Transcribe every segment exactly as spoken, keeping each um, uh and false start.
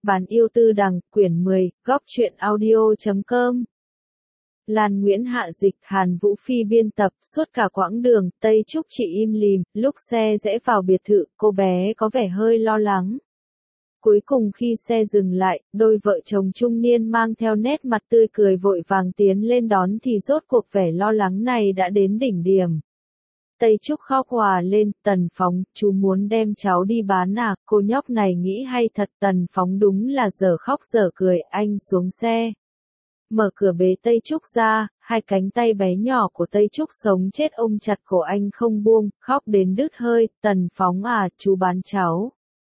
Bán yêu tư đằng, quyển mười, góc truyện audio chấm com. Lan Nguyễn hạ dịch, Hàn Vũ Phi biên tập, suốt cả quãng đường, Tây Trúc chỉ im lìm, lúc xe rẽ vào biệt thự, cô bé có vẻ hơi lo lắng. Cuối cùng khi xe dừng lại, đôi vợ chồng trung niên mang theo nét mặt tươi cười vội vàng tiến lên đón thì rốt cuộc vẻ lo lắng này đã đến đỉnh điểm. Tây Trúc khóc hòa lên, Tần Phóng, chú muốn đem cháu đi bán à, cô nhóc này nghĩ hay thật. Tần Phóng đúng là dở khóc dở cười, anh xuống xe. Mở cửa bế Tây Trúc ra, hai cánh tay bé nhỏ của Tây Trúc sống chết ôm chặt cổ anh không buông, khóc đến đứt hơi. Tần Phóng à, chú bán cháu.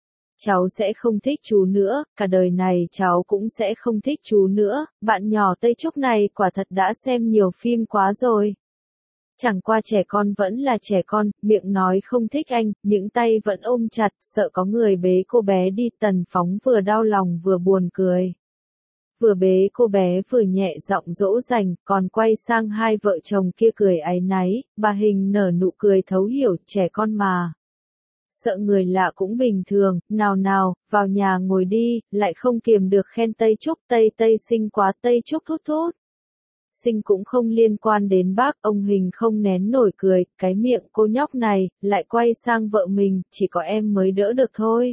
Cháu sẽ không thích chú nữa, cả đời này cháu cũng sẽ không thích chú nữa. Bạn nhỏ Tây Trúc này quả thật đã xem nhiều phim quá rồi. Chẳng qua trẻ con vẫn là trẻ con, miệng nói không thích anh, những tay vẫn ôm chặt, sợ có người bế cô bé đi. Tần Phóng vừa đau lòng vừa buồn cười. Vừa bế cô bé vừa nhẹ giọng dỗ dành, còn quay sang hai vợ chồng kia cười áy náy. Bà Hình nở nụ cười thấu hiểu, trẻ con mà. Sợ người lạ cũng bình thường, nào nào, vào nhà ngồi đi, lại không kiềm được khen Tây Trúc. Tây Tây xinh quá. Tây Trúc thút thút. Sinh cũng không liên quan đến bác, ông Hình không nén nổi cười, cái miệng cô nhóc này, lại quay sang vợ mình, chỉ có em mới đỡ được thôi.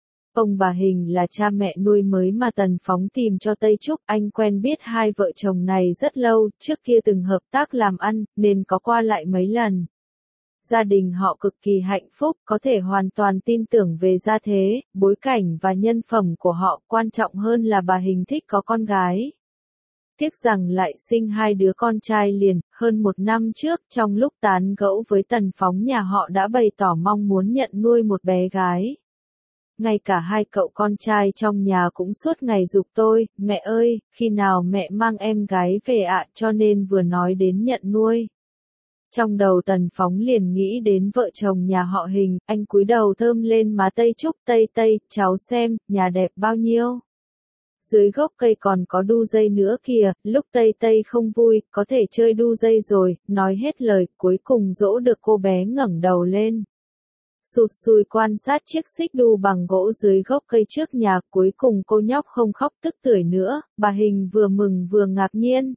Ông bà Hình là cha mẹ nuôi mới mà Tần Phóng tìm cho Tây Trúc, anh quen biết hai vợ chồng này rất lâu, trước kia từng hợp tác làm ăn, nên có qua lại mấy lần. Gia đình họ cực kỳ hạnh phúc, có thể hoàn toàn tin tưởng về gia thế, bối cảnh và nhân phẩm của họ, quan trọng hơn là bà Hình thích có con gái. Tiếc rằng lại sinh hai đứa con trai liền. Hơn một năm trước, trong lúc tán gẫu với Tần Phóng, nhà họ đã bày tỏ mong muốn nhận nuôi một bé gái. Ngay cả hai cậu con trai trong nhà cũng suốt ngày giục tôi, mẹ ơi, khi nào mẹ mang em gái về ạ, cho nên vừa nói đến nhận nuôi. Trong đầu Tần Phóng liền nghĩ đến vợ chồng nhà họ Hình, anh cúi đầu thơm lên má Tây Trúc. Tây Tây, cháu xem, nhà đẹp bao nhiêu. Dưới gốc cây còn có đu dây nữa kìa. Lúc Tây Tây không vui, có thể chơi đu dây rồi, nói hết lời, cuối cùng dỗ được cô bé ngẩng đầu lên. Sụt sùi quan sát chiếc xích đu bằng gỗ dưới gốc cây trước nhà, cuối cùng cô nhóc không khóc tức tưởi nữa. Bà Hình vừa mừng vừa ngạc nhiên.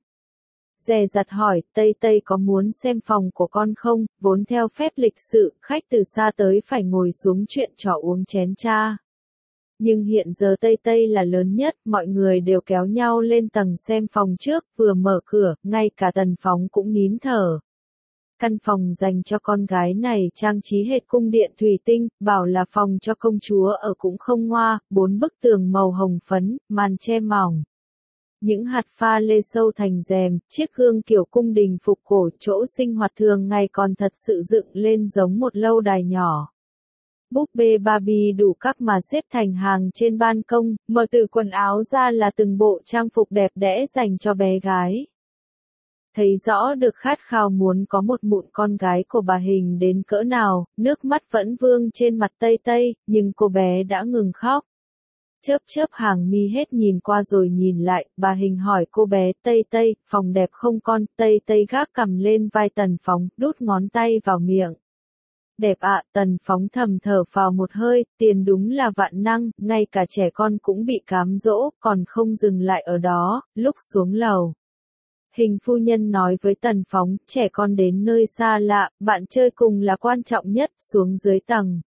Dè dặt hỏi, Tây Tây có muốn xem phòng của con không? Vốn theo phép lịch sự, khách từ xa tới phải ngồi xuống chuyện trò uống chén trà. Nhưng hiện giờ Tây Tây là lớn nhất, mọi người đều kéo nhau lên tầng xem phòng trước, vừa mở cửa, ngay cả Tần Phóng cũng nín thở. Căn phòng dành cho con gái này trang trí hệt cung điện thủy tinh, bảo là phòng cho công chúa ở cũng không ngoa, bốn bức tường màu hồng phấn, màn che mỏng. Những hạt pha lê sâu thành rèm, chiếc gương kiểu cung đình phục cổ, chỗ sinh hoạt thường ngày còn thật sự dựng lên giống một lâu đài nhỏ. Búp bê Barbie đủ các mà xếp thành hàng trên ban công, mở từ quần áo ra là từng bộ trang phục đẹp đẽ dành cho bé gái. Thấy rõ được khát khao muốn có một mụn con gái của bà Hình đến cỡ nào, nước mắt vẫn vương trên mặt Tây Tây, nhưng cô bé đã ngừng khóc. Chớp chớp hàng mi hết nhìn qua rồi nhìn lại, bà Hình hỏi cô bé, Tây Tây, phòng đẹp không con? Tây Tây gác cằm lên vai Tần Phóng, đút ngón tay vào miệng. Đẹp ạ. Tần Phóng thầm thở phào một hơi, tiền đúng là vạn năng, ngay cả trẻ con cũng bị cám dỗ, còn không dừng lại ở đó. Lúc xuống lầu, Hình phu nhân nói với Tần Phóng, trẻ con đến nơi xa lạ, bạn chơi cùng là quan trọng nhất, xuống dưới tầng.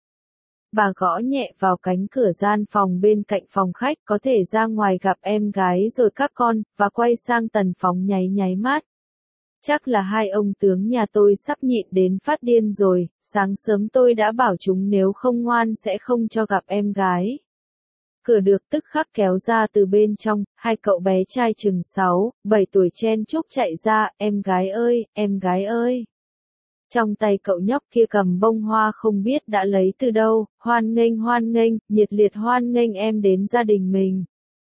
Bà gõ nhẹ vào cánh cửa gian phòng bên cạnh phòng khách, có thể ra ngoài gặp em gái rồi các con, và quay sang Tần Phóng nháy nháy mắt. Chắc là hai ông tướng nhà tôi sắp nhịn đến phát điên rồi, sáng sớm tôi đã bảo chúng nếu không ngoan sẽ không cho gặp em gái. Cửa được tức khắc kéo ra từ bên trong, hai cậu bé trai chừng sáu, bảy tuổi chen chúc chạy ra, em gái ơi, em gái ơi. Trong tay cậu nhóc kia cầm bông hoa không biết đã lấy từ đâu, hoan nghênh hoan nghênh, nhiệt liệt hoan nghênh em đến gia đình mình.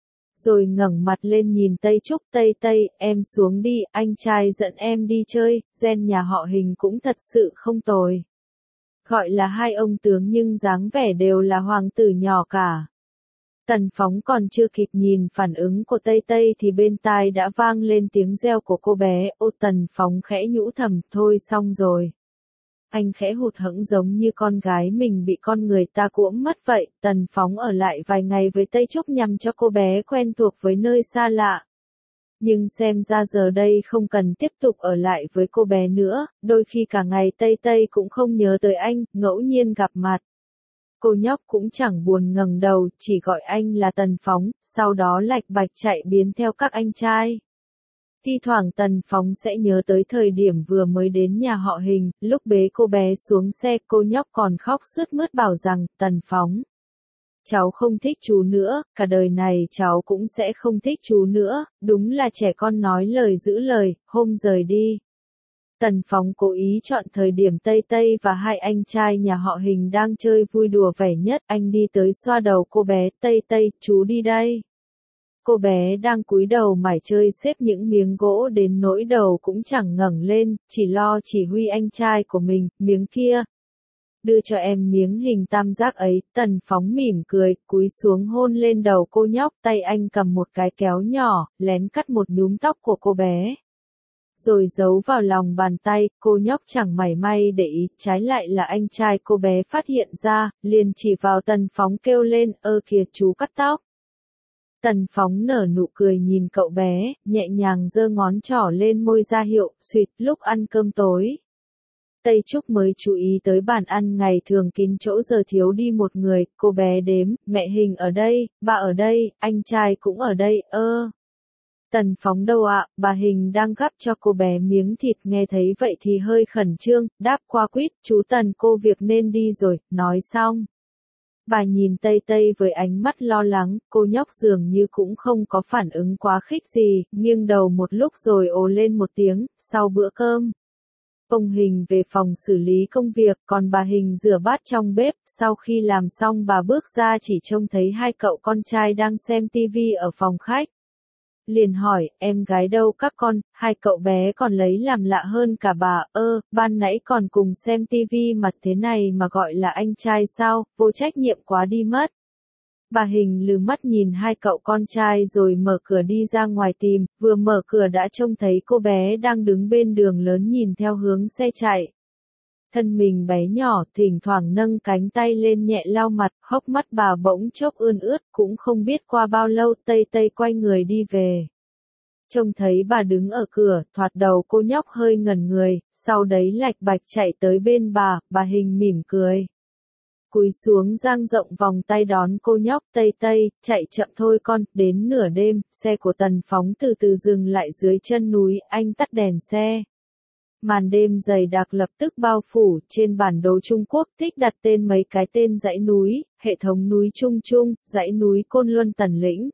Rồi ngẩng mặt lên nhìn Tây Trúc, Tây Tây, em xuống đi, anh trai dẫn em đi chơi, gen nhà họ Hình cũng thật sự không tồi. Gọi là hai ông tướng nhưng dáng vẻ đều là hoàng tử nhỏ cả. Tần Phóng còn chưa kịp nhìn phản ứng của Tây Tây thì bên tai đã vang lên tiếng reo của cô bé. Ô, Tần Phóng khẽ nhũ thầm, thôi xong rồi. Anh khẽ hụt hẫng giống như con gái mình bị con người ta cuỗm mất vậy. Tần Phóng ở lại vài ngày với Tây Trúc nhằm cho cô bé quen thuộc với nơi xa lạ. Nhưng xem ra giờ đây không cần tiếp tục ở lại với cô bé nữa, đôi khi cả ngày Tây Tây cũng không nhớ tới anh, ngẫu nhiên gặp mặt. Cô nhóc cũng chẳng buồn ngẩng đầu, chỉ gọi anh là Tần Phóng, sau đó lạch bạch chạy biến theo các anh trai. Thi thoảng Tần Phóng sẽ nhớ tới thời điểm vừa mới đến nhà họ Hình, lúc bế cô bé xuống xe cô nhóc còn khóc sướt mướt bảo rằng, Tần Phóng, cháu không thích chú nữa, cả đời này cháu cũng sẽ không thích chú nữa, đúng là trẻ con nói lời giữ lời, hôm rời đi. Tần Phóng cố ý chọn thời điểm Tây Tây và hai anh trai nhà họ Hình đang chơi vui đùa vẻ nhất, anh đi tới xoa đầu cô bé, Tây Tây, chú đi đây. Cô bé đang cúi đầu mải chơi xếp những miếng gỗ đến nỗi đầu cũng chẳng ngẩng lên, chỉ lo chỉ huy anh trai của mình, miếng kia. Đưa cho em miếng hình tam giác ấy, Tần Phóng mỉm cười, cúi xuống hôn lên đầu cô nhóc, tay anh cầm một cái kéo nhỏ, lén cắt một nhúm tóc của cô bé. Rồi giấu vào lòng bàn tay, cô nhóc chẳng mảy may để ý, trái lại là anh trai cô bé phát hiện ra, liền chỉ vào Tần Phóng kêu lên, ơ kìa chú cắt tóc. Tần Phóng nở nụ cười nhìn cậu bé, nhẹ nhàng giơ ngón trỏ lên môi ra hiệu, suýt, lúc ăn cơm tối. Tây Trúc mới chú ý tới bàn ăn ngày thường kín chỗ giờ thiếu đi một người, cô bé đếm, mẹ Hình ở đây, bà ở đây, anh trai cũng ở đây, ơ. Tần Phóng đâu ạ, bà Hình đang gắp cho cô bé miếng thịt nghe thấy vậy thì hơi khẩn trương, đáp qua quýt, chú Tần cô việc nên đi rồi, nói xong. Bà nhìn Tây Tây với ánh mắt lo lắng, cô nhóc dường như cũng không có phản ứng quá khích gì, nghiêng đầu một lúc rồi ồ lên một tiếng, sau bữa cơm. Ông Hình về phòng xử lý công việc, còn bà Hình rửa bát trong bếp, sau khi làm xong bà bước ra chỉ trông thấy hai cậu con trai đang xem tivi ở phòng khách. Liền hỏi, em gái đâu các con, hai cậu bé còn lấy làm lạ hơn cả bà, ơ, ban nãy còn cùng xem tivi mặt thế này mà gọi là anh trai sao, vô trách nhiệm quá đi mất. Bà Hình lừ mắt nhìn hai cậu con trai rồi mở cửa đi ra ngoài tìm, vừa mở cửa đã trông thấy cô bé đang đứng bên đường lớn nhìn theo hướng xe chạy. Thân mình bé nhỏ, thỉnh thoảng nâng cánh tay lên nhẹ lau mặt, hốc mắt bà bỗng chốc ươn ướt, cũng không biết qua bao lâu Tây Tây quay người đi về. Trông thấy bà đứng ở cửa, thoạt đầu cô nhóc hơi ngẩn người, sau đấy lạch bạch chạy tới bên bà, bà Hình mỉm cười. Cúi xuống dang rộng vòng tay đón cô nhóc, Tây Tây, chạy chậm thôi con, đến nửa đêm, xe của Tần Phóng từ từ dừng lại dưới chân núi, anh tắt đèn xe. Màn đêm dày đặc lập tức bao phủ, trên bản đồ Trung Quốc thích đặt tên mấy cái tên dãy núi, hệ thống núi Trung Trung, dãy núi Côn Luân Tần Lĩnh.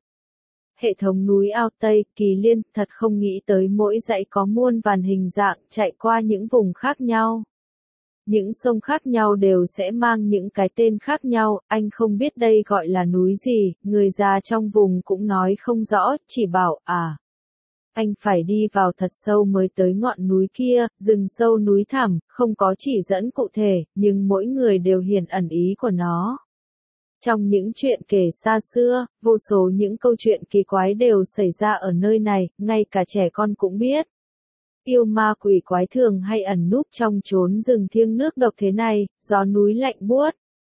Hệ thống núi Ao Tây, Kỳ Liên, thật không nghĩ tới mỗi dãy có muôn vàn hình dạng, chạy qua những vùng khác nhau. Những sông khác nhau đều sẽ mang những cái tên khác nhau, anh không biết đây gọi là núi gì, người già trong vùng cũng nói không rõ, chỉ bảo, à. Anh phải đi vào thật sâu mới tới ngọn núi kia, rừng sâu núi thẳm, không có chỉ dẫn cụ thể, nhưng mỗi người đều hiển ẩn ý của nó. Trong những chuyện kể xa xưa, vô số những câu chuyện kỳ quái đều xảy ra ở nơi này, ngay cả trẻ con cũng biết. Yêu ma quỷ quái thường hay ẩn núp trong chốn rừng thiêng nước độc thế này, gió núi lạnh buốt.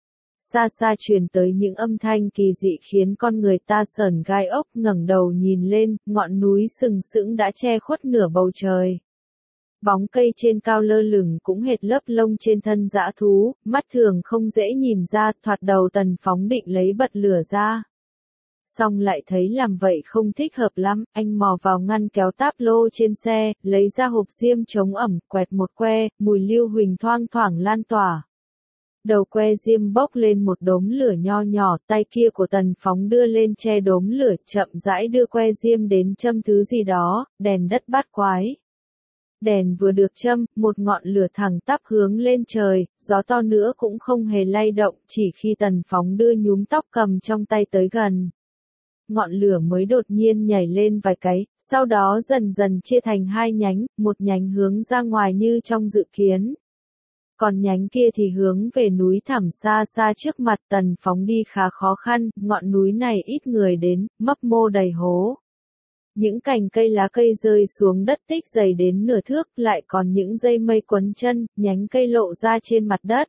Xa xa truyền tới những âm thanh kỳ dị khiến con người ta sởn gai ốc, ngẩng đầu nhìn lên, ngọn núi sừng sững đã che khuất nửa bầu trời. Bóng cây trên cao lơ lửng cũng hệt lớp lông trên thân dã thú, mắt thường không dễ nhìn ra, thoạt đầu Tần Phóng định lấy bật lửa ra. Xong lại thấy làm vậy không thích hợp lắm, anh mò vào ngăn kéo táp lô trên xe, lấy ra hộp diêm chống ẩm, quẹt một que, mùi lưu huỳnh thoang thoảng lan tỏa. Đầu que diêm bốc lên một đốm lửa nho nhỏ, tay kia của Tần Phóng đưa lên che đốm lửa, chậm rãi đưa que diêm đến châm thứ gì đó, đèn đất bát quái. Đèn vừa được châm, một ngọn lửa thẳng tắp hướng lên trời, gió to nữa cũng không hề lay động, chỉ khi Tần Phóng đưa nhúm tóc cầm trong tay tới gần. Ngọn lửa mới đột nhiên nhảy lên vài cái, sau đó dần dần chia thành hai nhánh, một nhánh hướng ra ngoài như trong dự kiến. Còn nhánh kia thì hướng về núi thẳm xa xa trước mặt. Tần Phóng đi khá khó khăn, ngọn núi này ít người đến, mấp mô đầy hố. Những cành cây lá cây rơi xuống đất tích dày đến nửa thước, lại còn những dây mây quấn chân, nhánh cây lộ ra trên mặt đất.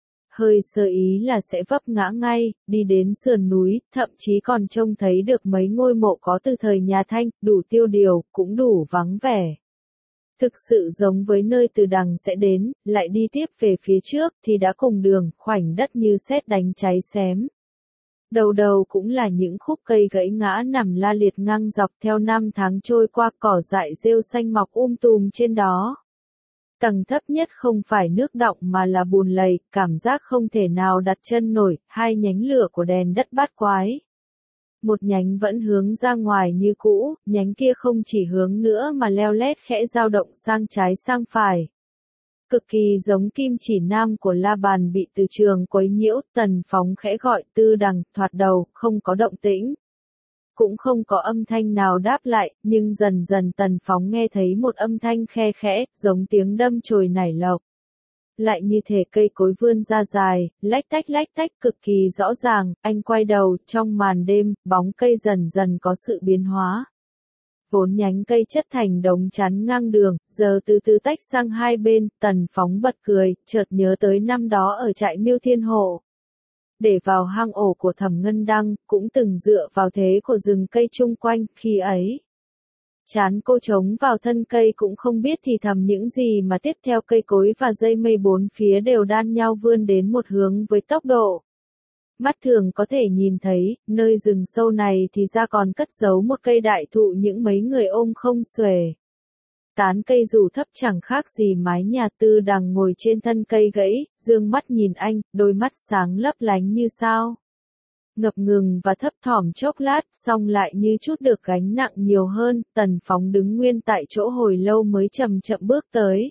Hơi sơ ý là sẽ vấp ngã ngay, đi đến sườn núi, thậm chí còn trông thấy được mấy ngôi mộ có từ thời nhà Thanh, đủ tiêu điều, cũng đủ vắng vẻ. Thực sự giống với nơi Từ Đằng sẽ đến, lại đi tiếp về phía trước, thì đã cùng đường, khoảnh đất như sét đánh cháy xém. Đầu đầu cũng là những khúc cây gãy ngã nằm la liệt ngang dọc theo năm tháng trôi qua, cỏ dại rêu xanh mọc um tùm trên đó. Tầng thấp nhất không phải nước đọng mà là bùn lầy, cảm giác không thể nào đặt chân nổi, hai nhánh lửa của đèn đất bát quái. Một nhánh vẫn hướng ra ngoài như cũ, nhánh kia không chỉ hướng nữa mà leo lét khẽ dao động sang trái sang phải. Cực kỳ giống kim chỉ nam của La Bàn bị Từ Trường quấy nhiễu, Tần Phóng khẽ gọi Tư Đằng, thoạt đầu, không có động tĩnh. Cũng không có âm thanh nào đáp lại, nhưng dần dần Tần Phóng nghe thấy một âm thanh khe khẽ, giống tiếng đâm chồi nảy lộc. Lại như thể cây cối vươn ra dài, lách tách lách tách cực kỳ rõ ràng, anh quay đầu, trong màn đêm, bóng cây dần dần có sự biến hóa. Vốn nhánh cây chất thành đống chắn ngang đường, giờ từ từ tách sang hai bên, Tần Phóng bật cười, chợt nhớ tới năm đó ở trại Miêu Thiên Hộ. Để vào hang ổ của Thẩm Ngân Đăng, cũng từng dựa vào thế của rừng cây chung quanh, khi ấy. Chán cô trống vào thân cây cũng không biết thì thầm những gì mà tiếp theo cây cối và dây mây bốn phía đều đan nhau vươn đến một hướng với tốc độ. Mắt thường có thể nhìn thấy, nơi rừng sâu này thì ra còn cất giấu một cây đại thụ những mấy người ôm không xuể. Tán cây rủ thấp chẳng khác gì mái nhà. Tư Đằng ngồi trên thân cây gãy, dương mắt nhìn anh, đôi mắt sáng lấp lánh như sao. Ngập ngừng và thấp thỏm chốc lát, xong lại như chút được gánh nặng nhiều hơn, Tần Phóng đứng nguyên tại chỗ hồi lâu mới chậm chậm bước tới.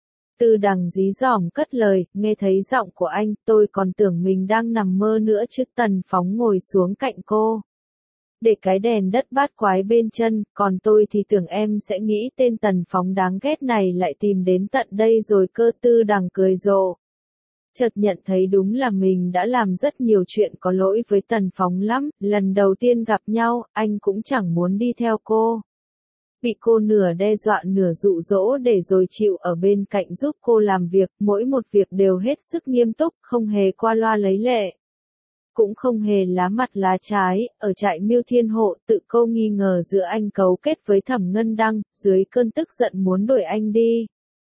Tư Đằng dí dỏm cất lời, nghe thấy giọng của anh, tôi còn tưởng mình đang nằm mơ nữa chứ. Tần Phóng ngồi xuống cạnh cô. Để cái đèn đất bát quái bên chân, còn tôi thì tưởng em sẽ nghĩ tên Tần Phóng đáng ghét này lại tìm đến tận đây rồi cơ. Tư Đằng cười rộ. Chợt nhận thấy đúng là mình đã làm rất nhiều chuyện có lỗi với Tần Phóng lắm, lần đầu tiên gặp nhau, anh cũng chẳng muốn đi theo cô. Bị cô nửa đe dọa nửa dụ dỗ để rồi chịu ở bên cạnh giúp cô làm việc, mỗi một việc đều hết sức nghiêm túc, không hề qua loa lấy lệ. Cũng không hề lá mặt lá trái, ở trại Miêu Thiên Hộ tự cô nghi ngờ giữa anh cấu kết với Thẩm Ngân Đăng, dưới cơn tức giận muốn đuổi anh đi.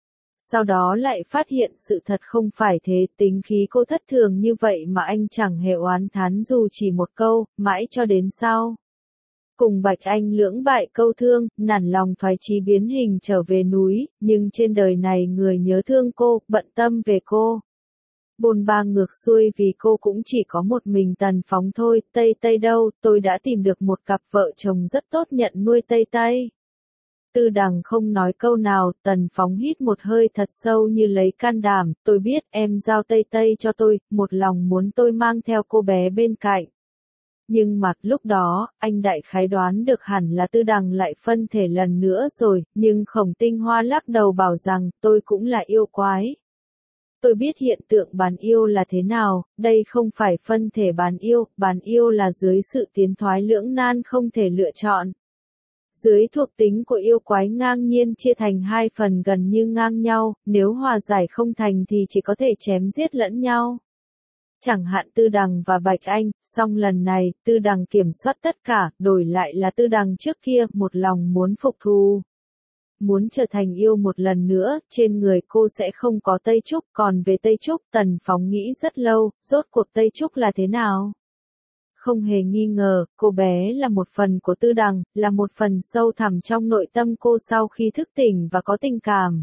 Sau đó lại phát hiện sự thật không phải thế, tính khí cô thất thường như vậy mà anh chẳng hề oán thán dù chỉ một câu, mãi cho đến sau. Cùng Bạch Anh lưỡng bại câu thương, nản lòng thoái chí biến hình trở về núi, nhưng trên đời này người nhớ thương cô, bận tâm về cô. Bôn ba ngược xuôi vì cô cũng chỉ có một mình Tần Phóng thôi. Tây Tây đâu, tôi đã tìm được một cặp vợ chồng rất tốt nhận nuôi Tây Tây. Tư Đằng không nói câu nào, Tần Phóng hít một hơi thật sâu như lấy can đảm, tôi biết em giao Tây Tây cho tôi, một lòng muốn tôi mang theo cô bé bên cạnh. Nhưng mà lúc đó, anh đại khái đoán được hẳn là Tư Đằng lại phân thể lần nữa rồi, nhưng Khổng Tinh Hoa lắc đầu bảo rằng, tôi cũng là yêu quái. Tôi biết hiện tượng bán yêu là thế nào, đây không phải phân thể bán yêu, bán yêu là dưới sự tiến thoái lưỡng nan không thể lựa chọn. Dưới thuộc tính của yêu quái ngang nhiên chia thành hai phần gần như ngang nhau, nếu hòa giải không thành thì chỉ có thể chém giết lẫn nhau. Chẳng hạn Tư Đằng và Bạch Anh, song lần này, Tư Đằng kiểm soát tất cả, đổi lại là Tư Đằng trước kia, một lòng muốn phục thù. Muốn trở thành yêu một lần nữa, trên người cô sẽ không có Tây Trúc, còn về Tây Trúc, Tần Phóng nghĩ rất lâu, rốt cuộc Tây Trúc là thế nào? Không hề nghi ngờ, cô bé là một phần của Tư Đằng, là một phần sâu thẳm trong nội tâm cô sau khi thức tỉnh và có tình cảm.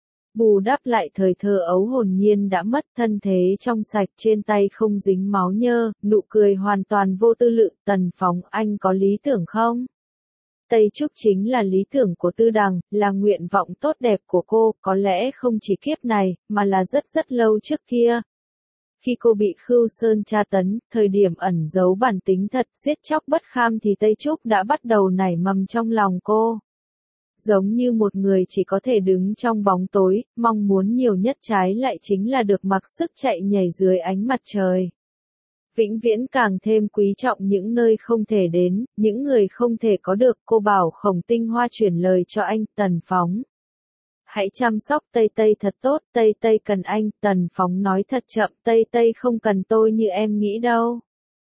Bù đắp lại thời thơ ấu hồn nhiên đã mất, thân thế trong sạch, trên tay không dính máu nhơ, nụ cười hoàn toàn vô tư lự. Tần Phóng, anh có lý tưởng không? Tây Trúc chính là lý tưởng của Tư Đằng, là nguyện vọng tốt đẹp của cô, có lẽ không chỉ kiếp này, mà là rất rất lâu trước kia. Khi cô bị Khưu Sơn tra tấn, thời điểm ẩn giấu bản tính thật, giết chóc bất kham thì Tây Trúc đã bắt đầu nảy mầm trong lòng cô. Giống như một người chỉ có thể đứng trong bóng tối, mong muốn nhiều nhất trái lại chính là được mặc sức chạy nhảy dưới ánh mặt trời. vĩnh viễn càng thêm quý trọng những nơi không thể đến, những người không thể có được. Cô bảo Khổng Tinh Hoa chuyển lời cho anh, Tần Phóng. Hãy chăm sóc Tây Tây thật tốt, Tây Tây cần anh. Tần Phóng nói thật chậm, Tây Tây không cần tôi như em nghĩ đâu.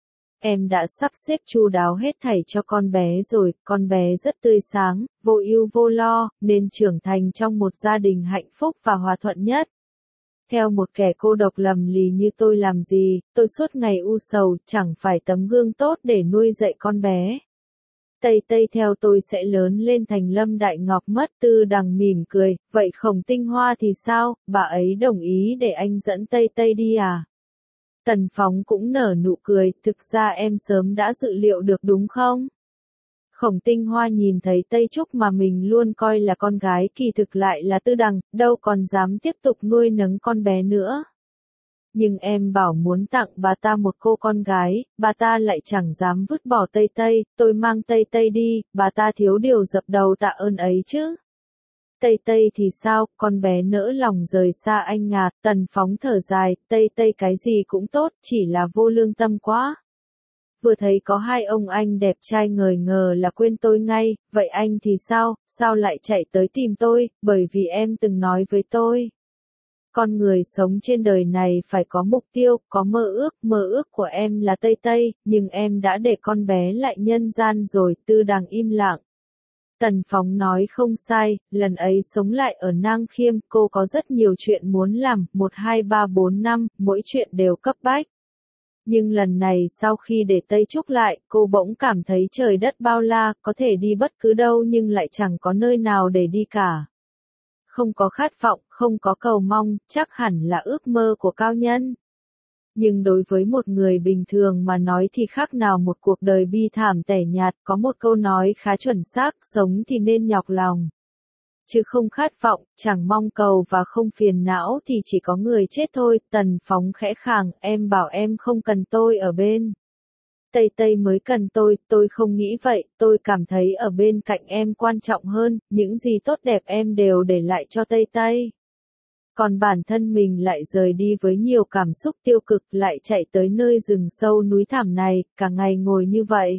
Em đã sắp xếp chu đáo hết thảy cho con bé rồi, con bé rất tươi sáng, vô ưu vô lo, nên trưởng thành trong một gia đình hạnh phúc và hòa thuận nhất. Theo một kẻ cô độc lầm lì như tôi làm gì, tôi suốt ngày u sầu, chẳng phải tấm gương tốt để nuôi dạy con bé. Tây Tây theo tôi sẽ lớn lên thành Lâm Đại Ngọc mất. Tư Đằng mỉm cười, vậy Khổng Tinh Hoa thì sao, bà ấy đồng ý để anh dẫn Tây Tây đi à? Tần Phóng cũng nở nụ cười, thực ra em sớm đã dự liệu được đúng không? Khổng Tinh Hoa nhìn thấy Tây Trúc mà mình luôn coi là con gái kỳ thực lại là Tư Đằng, đâu còn dám tiếp tục nuôi nấng con bé nữa. Nhưng em bảo muốn tặng bà ta một cô con gái, bà ta lại chẳng dám vứt bỏ Tây Tây, tôi mang Tây Tây đi, bà ta thiếu điều dập đầu tạ ơn ấy chứ. Tây Tây thì sao, con bé nỡ lòng rời xa anh à? Tần Phóng thở dài, Tây Tây cái gì cũng tốt, chỉ là vô lương tâm quá. Vừa thấy có hai ông anh đẹp trai ngời ngờ là quên tôi ngay, vậy anh thì sao, sao lại chạy tới tìm tôi, bởi vì em từng nói với tôi. Con người sống trên đời này phải có mục tiêu, có mơ ước, mơ ước của em là Tây Tây, nhưng em đã để con bé lại nhân gian rồi. Tư Đằng im lặng. Tần Phóng nói không sai, lần ấy sống lại ở Nang Khiêm, cô có rất nhiều chuyện muốn làm, một hai ba bốn năm, mỗi chuyện đều cấp bách. Nhưng lần này sau khi để Tây Trúc lại, cô bỗng cảm thấy trời đất bao la, có thể đi bất cứ đâu nhưng lại chẳng có nơi nào để đi cả. Không có khát vọng, không có cầu mong, chắc hẳn là ước mơ của cao nhân. Nhưng đối với một người bình thường mà nói thì khác nào một cuộc đời bi thảm tẻ nhạt, có một câu nói khá chuẩn xác, sống thì nên nhọc lòng. Chứ không khát vọng, chẳng mong cầu và không phiền não thì chỉ có người chết thôi. Tần Phóng khẽ khàng, em bảo em không cần tôi ở bên. Tây Tây mới cần tôi, tôi không nghĩ vậy, tôi cảm thấy ở bên cạnh em quan trọng hơn, những gì tốt đẹp em đều để lại cho Tây Tây. Còn bản thân mình lại rời đi với nhiều cảm xúc tiêu cực, lại chạy tới nơi rừng sâu núi thẳm này, cả ngày ngồi như vậy.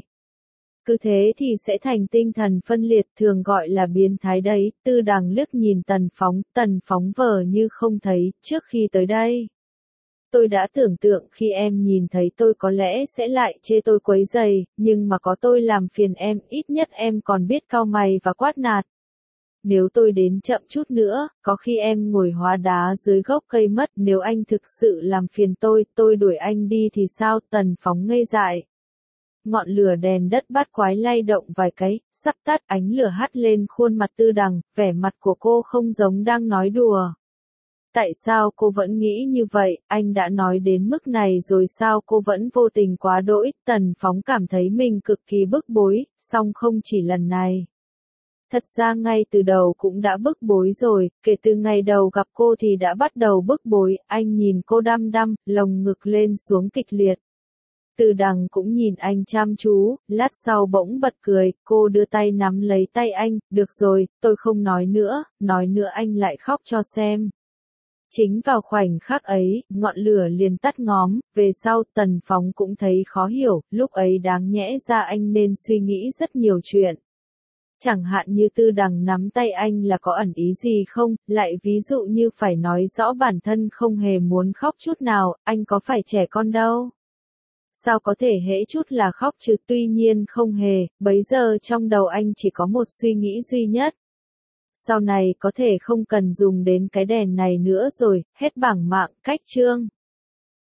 Cứ thế thì sẽ thành tinh thần phân liệt, thường gọi là biến thái đấy. Tư Đằng liếc nhìn Tần Phóng, Tần Phóng vờ như không thấy, trước khi tới đây. Tôi đã tưởng tượng khi em nhìn thấy tôi có lẽ sẽ lại chê tôi quấy rầy, nhưng mà có tôi làm phiền em, ít nhất em còn biết cau mày và quát nạt. Nếu tôi đến chậm chút nữa, có khi em ngồi hóa đá dưới gốc cây mất, nếu anh thực sự làm phiền tôi, tôi đuổi anh đi thì sao? Tần Phóng ngây dại. Ngọn lửa đèn đất bát quái lay động vài cái, sắp tắt, ánh lửa hắt lên khuôn mặt Tư Đằng, vẻ mặt của cô không giống đang nói đùa. Tại sao cô vẫn nghĩ như vậy, anh đã nói đến mức này rồi sao cô vẫn vô tình quá đỗi? Tần Phóng cảm thấy mình cực kỳ bức bối, song không chỉ lần này. Thật ra ngay từ đầu cũng đã bức bối rồi, kể từ ngày đầu gặp cô thì đã bắt đầu bức bối, anh nhìn cô đăm đăm, lồng ngực lên xuống kịch liệt. Tư Đằng cũng nhìn anh chăm chú, lát sau bỗng bật cười, cô đưa tay nắm lấy tay anh, được rồi, tôi không nói nữa, nói nữa anh lại khóc cho xem. Chính vào khoảnh khắc ấy, ngọn lửa liền tắt ngóm, về sau Tần Phóng cũng thấy khó hiểu, lúc ấy đáng nhẽ ra anh nên suy nghĩ rất nhiều chuyện. Chẳng hạn như Tư Đằng nắm tay anh là có ẩn ý gì không, lại ví dụ như phải nói rõ bản thân không hề muốn khóc chút nào, anh có phải trẻ con đâu. Sao có thể hễ chút là khóc chứ? Tuy nhiên không hề, bấy giờ trong đầu anh chỉ có một suy nghĩ duy nhất. Sau này có thể không cần dùng đến cái đèn này nữa rồi, hết bảng mạng, cách chương.